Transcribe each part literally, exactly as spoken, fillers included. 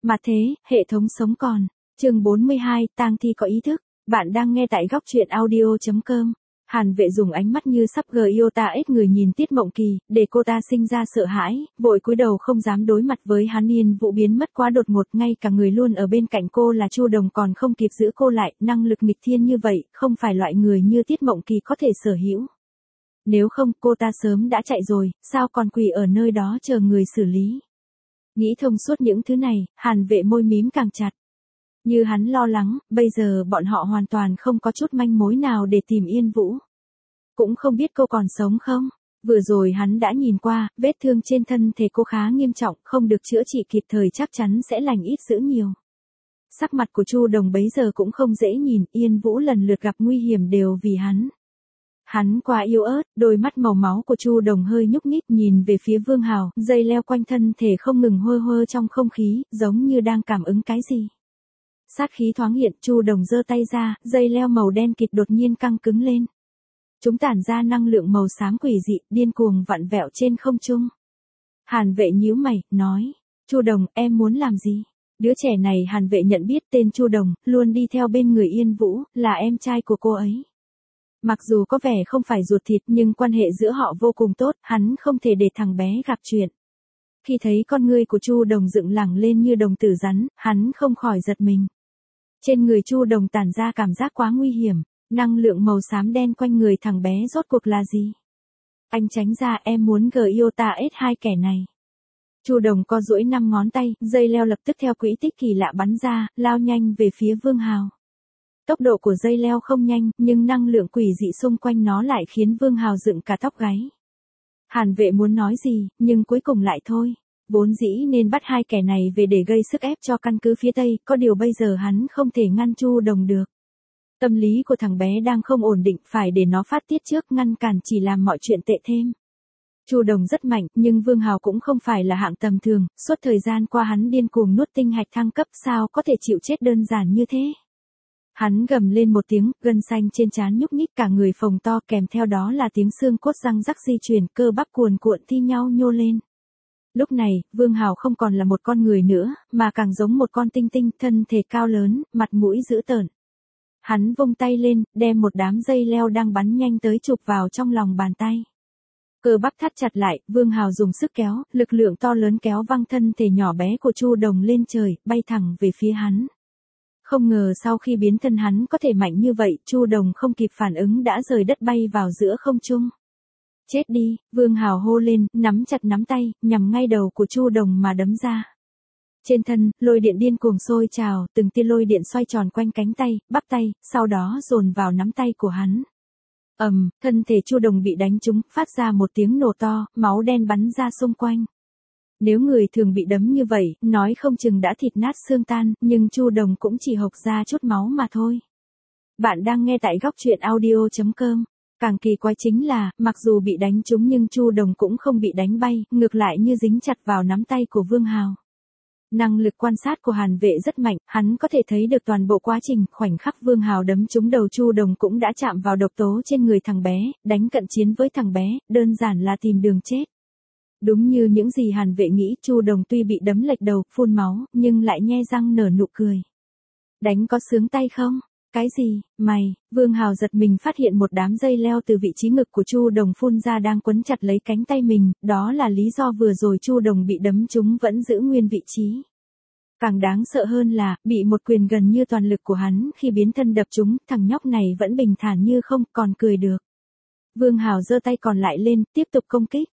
Mà thế, hệ thống sống còn. Chương bốn mươi hai, tang thi có ý thức. Bạn đang nghe tại góc truyện audio chấm com. Hàn Vệ dùng ánh mắt như sắp gờ yêu ta ết người nhìn Tiết Mộng Kỳ, để cô ta sinh ra sợ hãi, vội cúi đầu không dám đối mặt với hắn. Yên Vũ biến mất quá đột ngột, ngay cả người luôn ở bên cạnh cô là Chu Đồng còn không kịp giữ cô lại, năng lực nghịch thiên như vậy, không phải loại người như Tiết Mộng Kỳ có thể sở hữu. Nếu không, cô ta sớm đã chạy rồi, sao còn quỳ ở nơi đó chờ người xử lý. Nghĩ thông suốt những thứ này, Hàn Vệ môi mím càng chặt. Như hắn lo lắng, bây giờ bọn họ hoàn toàn không có chút manh mối nào để tìm Yên Vũ. Cũng không biết cô còn sống không? Vừa rồi hắn đã nhìn qua, vết thương trên thân thể cô khá nghiêm trọng, không được chữa trị kịp thời chắc chắn sẽ lành ít dữ nhiều. Sắc mặt của Chu Đồng bấy giờ cũng không dễ nhìn, Yên Vũ lần lượt gặp nguy hiểm đều vì hắn. Hắn quá yếu ớt, đôi mắt màu máu của Chu Đồng hơi nhúc nhích nhìn về phía Vương Hào, dây leo quanh thân thể không ngừng hơ hơ trong không khí, giống như đang cảm ứng cái gì. Sát khí thoáng hiện, Chu Đồng giơ tay ra, dây leo màu đen kịt đột nhiên căng cứng lên. Chúng tản ra năng lượng màu xám quỷ dị, điên cuồng vặn vẹo trên không trung. Hàn Vệ nhíu mày, nói, Chu Đồng, em muốn làm gì? Đứa trẻ này Hàn Vệ nhận biết tên Chu Đồng, luôn đi theo bên người Yên Vũ, là em trai của cô ấy. Mặc dù có vẻ không phải ruột thịt nhưng quan hệ giữa họ vô cùng tốt, hắn không thể để thằng bé gặp chuyện. Khi thấy con ngươi của Chu Đồng dựng lẳng lên như đồng tử rắn, hắn không khỏi giật mình. Trên người Chu Đồng tản ra cảm giác quá nguy hiểm, năng lượng màu xám đen quanh người thằng bé rốt cuộc là gì? Anh tránh ra, em muốn gờ yêu ta ết hai kẻ này. Chu Đồng co duỗi năm ngón tay, dây leo lập tức theo quỹ tích kỳ lạ bắn ra, lao nhanh về phía Vương Hào. Tốc độ của dây leo không nhanh, nhưng năng lượng quỷ dị xung quanh nó lại khiến Vương Hào dựng cả tóc gáy. Hàn Vệ muốn nói gì, nhưng cuối cùng lại thôi. Vốn dĩ nên bắt hai kẻ này về để gây sức ép cho căn cứ phía Tây, có điều bây giờ hắn không thể ngăn Chu Đồng được. Tâm lý của thằng bé đang không ổn định, phải để nó phát tiết trước, ngăn cản chỉ làm mọi chuyện tệ thêm. Chu Đồng rất mạnh, nhưng Vương Hào cũng không phải là hạng tầm thường, suốt thời gian qua hắn điên cuồng nuốt tinh hạch thăng cấp, sao có thể chịu chết đơn giản như thế. Hắn gầm lên một tiếng, gân xanh trên trán nhúc nhích, cả người phồng to, kèm theo đó là tiếng xương cốt răng rắc di chuyển, cơ bắp cuồn cuộn thi nhau nhô lên. Lúc này, Vương Hào không còn là một con người nữa, mà càng giống một con tinh tinh, thân thể cao lớn, mặt mũi dữ tợn. Hắn vung tay lên, đem một đám dây leo đang bắn nhanh tới chụp vào trong lòng bàn tay. Cơ bắp thắt chặt lại, Vương Hào dùng sức kéo, lực lượng to lớn kéo văng thân thể nhỏ bé của Chu Đồng lên trời, bay thẳng về phía hắn. Không ngờ sau khi biến thân hắn có thể mạnh như vậy, Chu Đồng không kịp phản ứng đã rời đất bay vào giữa không trung. Chết đi, Vương Hào hô lên, nắm chặt nắm tay, nhằm ngay đầu của Chu Đồng mà đấm ra. Trên thân, lôi điện điên cuồng sôi trào, từng tia lôi điện xoay tròn quanh cánh tay, bắp tay, sau đó dồn vào nắm tay của hắn. Ầm, thân thể Chu Đồng bị đánh trúng, phát ra một tiếng nổ to, máu đen bắn ra xung quanh. Nếu người thường bị đấm như vậy, nói không chừng đã thịt nát xương tan, nhưng Chu Đồng cũng chỉ hộc ra chút máu mà thôi. Bạn đang nghe tại góc truyện audio chấm com. Càng kỳ quái chính là, mặc dù bị đánh trúng nhưng Chu Đồng cũng không bị đánh bay, ngược lại như dính chặt vào nắm tay của Vương Hào. Năng lực quan sát của Hàn Vệ rất mạnh, hắn có thể thấy được toàn bộ quá trình, khoảnh khắc Vương Hào đấm trúng đầu Chu Đồng cũng đã chạm vào độc tố trên người thằng bé, đánh cận chiến với thằng bé, đơn giản là tìm đường chết. Đúng như những gì Hàn Vệ nghĩ, Chu Đồng tuy bị đấm lệch đầu, phun máu, nhưng lại nhe răng nở nụ cười. Đánh có sướng tay không? Cái gì, mày? Vương Hào giật mình phát hiện một đám dây leo từ vị trí ngực của Chu Đồng phun ra đang quấn chặt lấy cánh tay mình, đó là lý do vừa rồi Chu Đồng bị đấm trúng vẫn giữ nguyên vị trí. Càng đáng sợ hơn là, bị một quyền gần như toàn lực của hắn khi biến thân đập trúng, thằng nhóc này vẫn bình thản như không, còn cười được. Vương Hào giơ tay còn lại lên, tiếp tục công kích.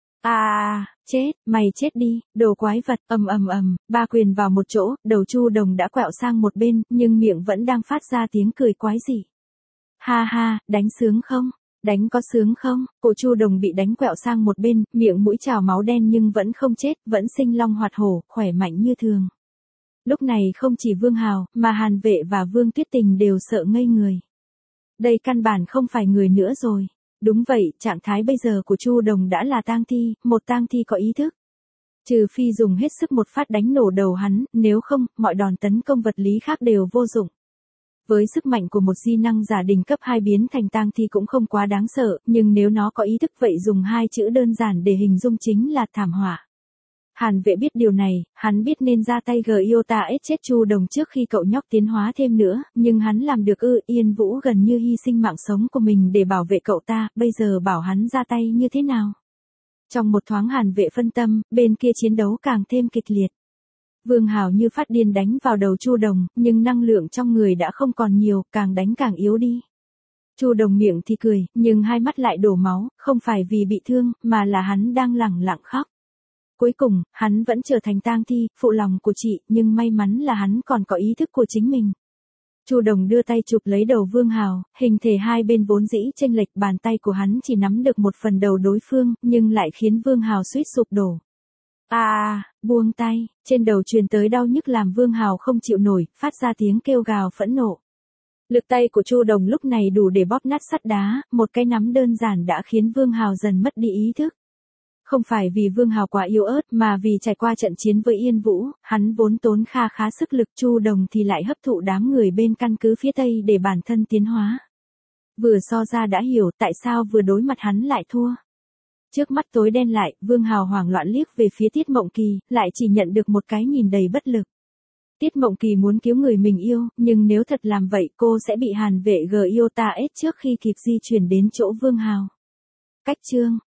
À, chết, mày chết đi, đồ quái vật, ầm ầm ầm, ba quyền vào một chỗ, đầu Chu Đồng đã quẹo sang một bên, nhưng miệng vẫn đang phát ra tiếng cười quái dị. Ha ha, đánh sướng không? Đánh có sướng không? Cổ Chu Đồng bị đánh quẹo sang một bên, miệng mũi trào máu đen nhưng vẫn không chết, vẫn sinh long hoạt hổ, khỏe mạnh như thường. Lúc này không chỉ Vương Hào, mà Hàn Vệ và Vương Tuyết Tình đều sợ ngây người. Đây căn bản không phải người nữa rồi. Đúng vậy, trạng thái bây giờ của Chu Đồng đã là tang thi, một tang thi có ý thức. Trừ phi dùng hết sức một phát đánh nổ đầu hắn, nếu không, mọi đòn tấn công vật lý khác đều vô dụng. Với sức mạnh của một di năng giả đỉnh cấp hai biến thành tang thi cũng không quá đáng sợ, nhưng nếu nó có ý thức vậy dùng hai chữ đơn giản để hình dung chính là thảm họa. Hàn Vệ biết điều này, hắn biết nên ra tay Giota ết chết Chu Đồng trước khi cậu nhóc tiến hóa thêm nữa, nhưng hắn làm được ư? Yên Vũ gần như hy sinh mạng sống của mình để bảo vệ cậu ta, bây giờ bảo hắn ra tay như thế nào? Trong một thoáng Hàn Vệ phân tâm, bên kia chiến đấu càng thêm kịch liệt. Vương Hào như phát điên đánh vào đầu Chu Đồng, nhưng năng lượng trong người đã không còn nhiều, càng đánh càng yếu đi. Chu Đồng miệng thì cười, nhưng hai mắt lại đổ máu, không phải vì bị thương, mà là hắn đang lẳng lặng khóc. Cuối cùng, hắn vẫn trở thành tang thi, phụ lòng của chị, nhưng may mắn là hắn còn có ý thức của chính mình. Chu Đồng đưa tay chụp lấy đầu Vương Hào, hình thể hai bên vốn dĩ chênh lệch, bàn tay của hắn chỉ nắm được một phần đầu đối phương, nhưng lại khiến Vương Hào suýt sụp đổ. À, à, buông tay, trên đầu truyền tới đau nhức làm Vương Hào không chịu nổi, phát ra tiếng kêu gào phẫn nộ. Lực tay của Chu Đồng lúc này đủ để bóp nát sắt đá, một cái nắm đơn giản đã khiến Vương Hào dần mất đi ý thức. Không phải vì Vương Hào quá yếu ớt mà vì trải qua trận chiến với Yên Vũ, hắn vốn tốn kha khá sức lực, Chu Đồng thì lại hấp thụ đám người bên căn cứ phía Tây để bản thân tiến hóa. Vừa so ra đã hiểu tại sao vừa đối mặt hắn lại thua. Trước mắt tối đen lại, Vương Hào hoảng loạn liếc về phía Tiết Mộng Kỳ, lại chỉ nhận được một cái nhìn đầy bất lực. Tiết Mộng Kỳ muốn cứu người mình yêu, nhưng nếu thật làm vậy cô sẽ bị Hàn Vệ Giota ết trước khi kịp di chuyển đến chỗ Vương Hào. Cách chương